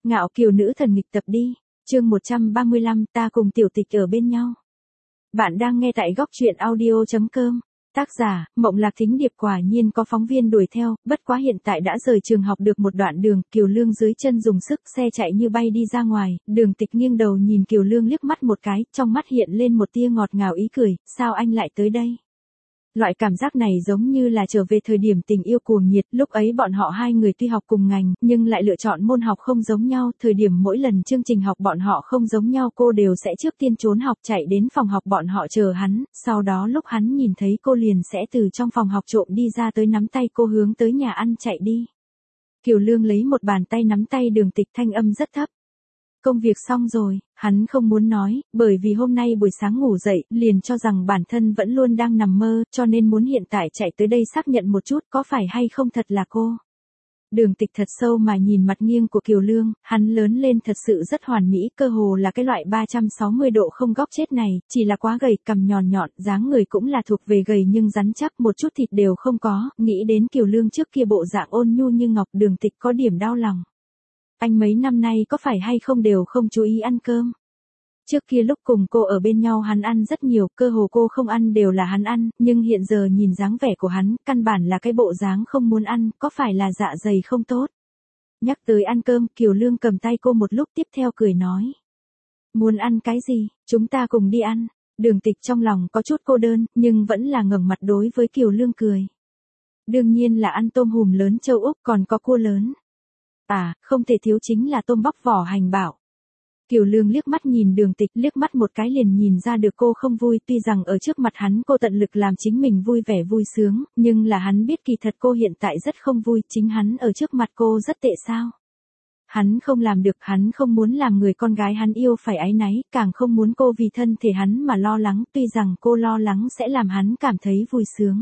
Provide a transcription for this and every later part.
Ngạo kiều nữ thần nghịch tập đi. Chương 135, ta cùng tiểu tịch ở bên nhau. Bạn đang nghe tại góc truyện audio.com. Tác giả, Mộng Lạc Thính Điệp. Quả nhiên có phóng viên đuổi theo, bất quá hiện tại đã rời trường học được một đoạn đường, Kiều Lương dưới chân dùng sức, xe chạy như bay đi ra ngoài, Đường Tịch nghiêng đầu nhìn Kiều Lương liếc mắt một cái, trong mắt hiện lên một tia ngọt ngào ý cười, sao anh lại tới đây? Loại cảm giác này giống như là trở về thời điểm tình yêu cuồng nhiệt, lúc ấy bọn họ hai người tuy học cùng ngành, nhưng lại lựa chọn môn học không giống nhau, thời điểm mỗi lần chương trình học bọn họ không giống nhau cô đều sẽ trước tiên trốn học chạy đến phòng học bọn họ chờ hắn, sau đó lúc hắn nhìn thấy cô liền sẽ từ trong phòng học trộm đi ra tới nắm tay cô hướng tới nhà ăn chạy đi. Kiều Lương lấy một bàn tay nắm tay Đường Tịch, thanh âm rất thấp. Công việc xong rồi, hắn không muốn nói, bởi vì hôm nay buổi sáng ngủ dậy, liền cho rằng bản thân vẫn luôn đang nằm mơ, cho nên muốn hiện tại chạy tới đây xác nhận một chút có phải hay không thật là cô. Đường Tịch thật sâu mà nhìn mặt nghiêng của Kiều Lương, hắn lớn lên thật sự rất hoàn mỹ, cơ hồ là cái loại 360 độ không góc chết này, chỉ là quá gầy, cằm nhọn nhọn, dáng người cũng là thuộc về gầy nhưng rắn chắc, một chút thịt đều không có, nghĩ đến Kiều Lương trước kia bộ dạng ôn nhu như ngọc, Đường Tịch có điểm đau lòng. Anh mấy năm nay có phải hay không đều không chú ý ăn cơm? Trước kia lúc cùng cô ở bên nhau hắn ăn rất nhiều, cơ hồ cô không ăn đều là hắn ăn, nhưng hiện giờ nhìn dáng vẻ của hắn, căn bản là cái bộ dáng không muốn ăn, có phải là dạ dày không tốt? Nhắc tới ăn cơm, Kiều Lương cầm tay cô một lúc tiếp theo cười nói. Muốn ăn cái gì, chúng ta cùng đi ăn. Đường Tịch trong lòng có chút cô đơn, nhưng vẫn là ngẩng mặt đối với Kiều Lương cười. Đương nhiên là ăn tôm hùm lớn châu Úc còn có cua lớn. À, không thể thiếu chính là tôm bóc vỏ hành bảo. Kiều Lương liếc mắt nhìn Đường Tịch, liếc mắt một cái liền nhìn ra được cô không vui, tuy rằng ở trước mặt hắn cô tận lực làm chính mình vui vẻ vui sướng, nhưng là hắn biết kỳ thật cô hiện tại rất không vui, chính hắn ở trước mặt cô rất tệ sao. Hắn không làm được, hắn không muốn làm người con gái hắn yêu phải áy náy, càng không muốn cô vì thân thể hắn mà lo lắng, tuy rằng cô lo lắng sẽ làm hắn cảm thấy vui sướng.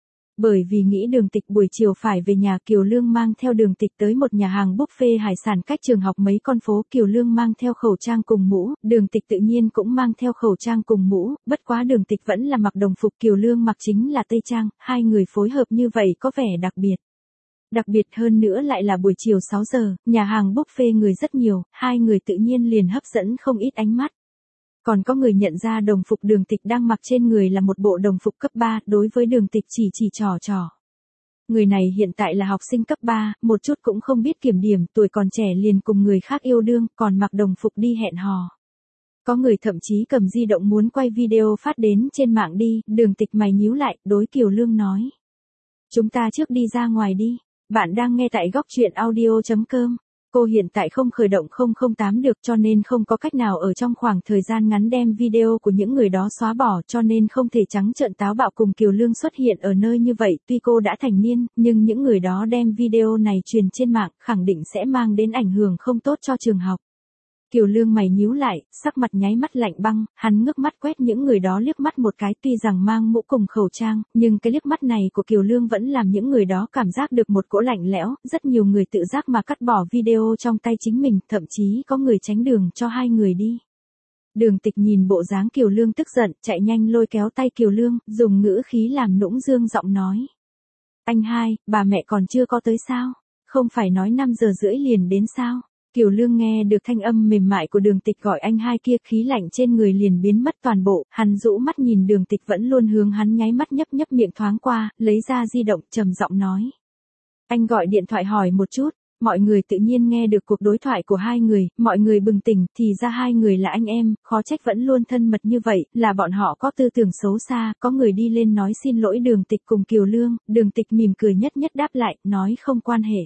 Bởi vì nghĩ Đường Tịch buổi chiều phải về nhà, Kiều Lương mang theo Đường Tịch tới một nhà hàng buffet hải sản cách trường học mấy con phố, Kiều Lương mang theo khẩu trang cùng mũ, Đường Tịch tự nhiên cũng mang theo khẩu trang cùng mũ, bất quá Đường Tịch vẫn là mặc đồng phục, Kiều Lương mặc chính là tây trang, hai người phối hợp như vậy có vẻ đặc biệt. Đặc biệt hơn nữa lại là buổi chiều 6 giờ, nhà hàng buffet người rất nhiều, hai người tự nhiên liền hấp dẫn không ít ánh mắt. Còn có người nhận ra đồng phục Đường Tịch đang mặc trên người là một bộ đồng phục cấp 3, đối với Đường Tịch chỉ trò. Người này hiện tại là học sinh cấp 3, một chút cũng không biết kiểm điểm, tuổi còn trẻ liền cùng người khác yêu đương, còn mặc đồng phục đi hẹn hò. Có người thậm chí cầm di động muốn quay video phát đến trên mạng đi, Đường Tịch mày nhíu lại, đối Kiều Lương nói. Chúng ta trước đi ra ngoài đi, bạn đang nghe tại góc truyện audio.com. Cô hiện tại không khởi động 008 được cho nên không có cách nào ở trong khoảng thời gian ngắn đem video của những người đó xóa bỏ, cho nên không thể trắng trợn táo bạo cùng Kiều Lương xuất hiện ở nơi như vậy, tuy cô đã thành niên, nhưng những người đó đem video này truyền trên mạng, khẳng định sẽ mang đến ảnh hưởng không tốt cho trường học. Kiều Lương mày nhíu lại, sắc mặt nháy mắt lạnh băng, hắn ngước mắt quét những người đó liếc mắt một cái, tuy rằng mang mũ cùng khẩu trang, nhưng cái liếc mắt này của Kiều Lương vẫn làm những người đó cảm giác được một cỗ lạnh lẽo, rất nhiều người tự giác mà cắt bỏ video trong tay chính mình, thậm chí có người tránh đường cho hai người đi. Đường Tịch nhìn bộ dáng Kiều Lương tức giận, chạy nhanh lôi kéo tay Kiều Lương, dùng ngữ khí làm nũng dương giọng nói. Anh hai, bà mẹ còn chưa có tới sao? Không phải nói 5 giờ rưỡi liền đến sao? Kiều Lương nghe được thanh âm mềm mại của Đường Tịch gọi anh hai kia, khí lạnh trên người liền biến mất toàn bộ, hắn rũ mắt nhìn Đường Tịch vẫn luôn hướng hắn nháy mắt, nhấp miệng thoáng qua, lấy ra di động, trầm giọng nói. Anh gọi điện thoại hỏi một chút, mọi người tự nhiên nghe được cuộc đối thoại của hai người, mọi người bừng tỉnh, thì ra hai người là anh em, khó trách vẫn luôn thân mật như vậy, là bọn họ có tư tưởng xấu xa, có người đi lên nói xin lỗi Đường Tịch cùng Kiều Lương, Đường Tịch mỉm cười nhất đáp lại, nói không quan hệ.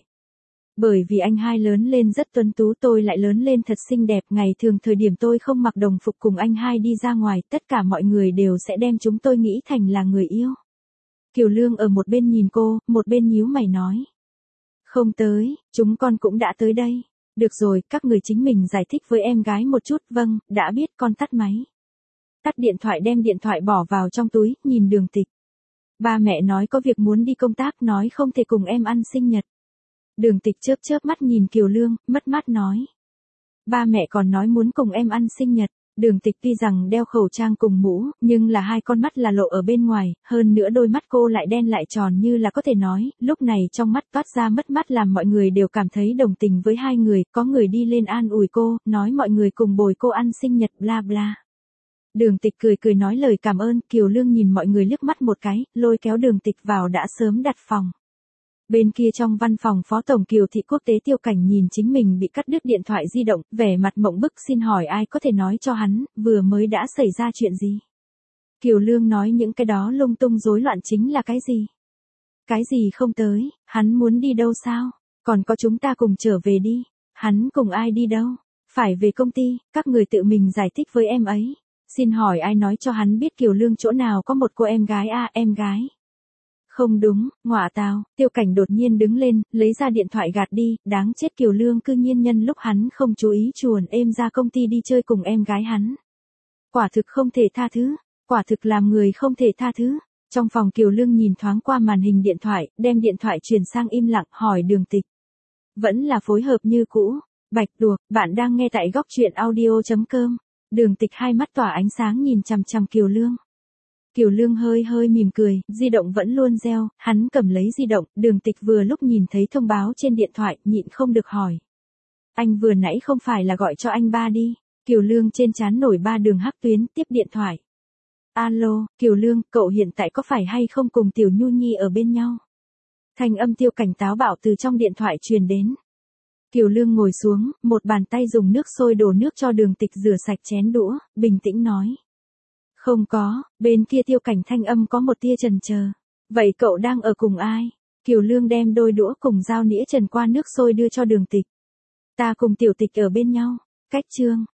Bởi vì anh hai lớn lên rất tuấn tú, tôi lại lớn lên thật xinh đẹp, ngày thường thời điểm tôi không mặc đồng phục cùng anh hai đi ra ngoài, tất cả mọi người đều sẽ đem chúng tôi nghĩ thành là người yêu. Kiều Lương ở một bên nhìn cô, một bên nhíu mày nói. Không tới, chúng con cũng đã tới đây. Được rồi, các người chính mình giải thích với em gái một chút, vâng, đã biết, con tắt máy. Tắt điện thoại, đem điện thoại bỏ vào trong túi, nhìn Đường Tịch. Ba mẹ nói có việc muốn đi công tác, nói không thể cùng em ăn sinh nhật. Đường Tịch chớp mắt nhìn Kiều Lương, mất mát nói. Ba mẹ còn nói muốn cùng em ăn sinh nhật, Đường Tịch tuy rằng đeo khẩu trang cùng mũ, nhưng là hai con mắt là lộ ở bên ngoài, hơn nữa đôi mắt cô lại đen lại tròn như là có thể nói, lúc này trong mắt toát ra mất mát làm mọi người đều cảm thấy đồng tình với hai người, có người đi lên an ủi cô, nói mọi người cùng bồi cô ăn sinh nhật bla bla. Đường Tịch cười cười nói lời cảm ơn, Kiều Lương nhìn mọi người liếc mắt một cái, lôi kéo Đường Tịch vào đã sớm đặt phòng. Bên kia trong văn phòng Phó Tổng Kiều Thị Quốc tế Tiêu Cảnh nhìn chính mình bị cắt đứt điện thoại di động, vẻ mặt mộng bức xin hỏi ai có thể nói cho hắn, vừa mới đã xảy ra chuyện gì. Kiều Lương nói những cái đó lung tung rối loạn chính là cái gì. Cái gì không tới, hắn muốn đi đâu sao, còn có chúng ta cùng trở về đi, hắn cùng ai đi đâu, phải về công ty, các người tự mình giải thích với em ấy. Xin hỏi ai nói cho hắn biết Kiều Lương chỗ nào có một cô em gái em gái. Không đúng, ngọa tào, Tiêu Cảnh đột nhiên đứng lên, lấy ra điện thoại gạt đi, đáng chết Kiều Lương cư nhiên nhân lúc hắn không chú ý chuồn êm ra công ty đi chơi cùng em gái hắn. Quả thực không thể tha thứ, quả thực làm người không thể tha thứ. Trong phòng Kiều Lương nhìn thoáng qua màn hình điện thoại, đem điện thoại truyền sang im lặng hỏi Đường Tịch. Vẫn là phối hợp như cũ, bạch đùa, bạn đang nghe tại góc truyện audio.com. Đường Tịch hai mắt tỏa ánh sáng nhìn chằm chằm Kiều Lương. Kiều Lương hơi mỉm cười, di động vẫn luôn reo, hắn cầm lấy di động, Đường Tịch vừa lúc nhìn thấy thông báo trên điện thoại, nhịn không được hỏi. Anh vừa nãy không phải là gọi cho anh ba đi. Kiều Lương trên trán nổi 3 đường hắc tuyến, tiếp điện thoại. Alo, Kiều Lương, cậu hiện tại có phải hay không cùng Tiểu Nhu Nhi ở bên nhau? Thanh âm Tiêu Cảnh táo bạo từ trong điện thoại truyền đến. Kiều Lương ngồi xuống, một bàn tay dùng nước sôi đổ nước cho Đường Tịch rửa sạch chén đũa, bình tĩnh nói. Không có, bên kia Tiêu Cảnh thanh âm có một tia chần chờ. Vậy cậu đang ở cùng ai? Kiều Lương đem đôi đũa cùng dao nĩa trần qua nước sôi đưa cho Đường Tịch. Ta cùng Tiểu Tịch ở bên nhau. Cách chương.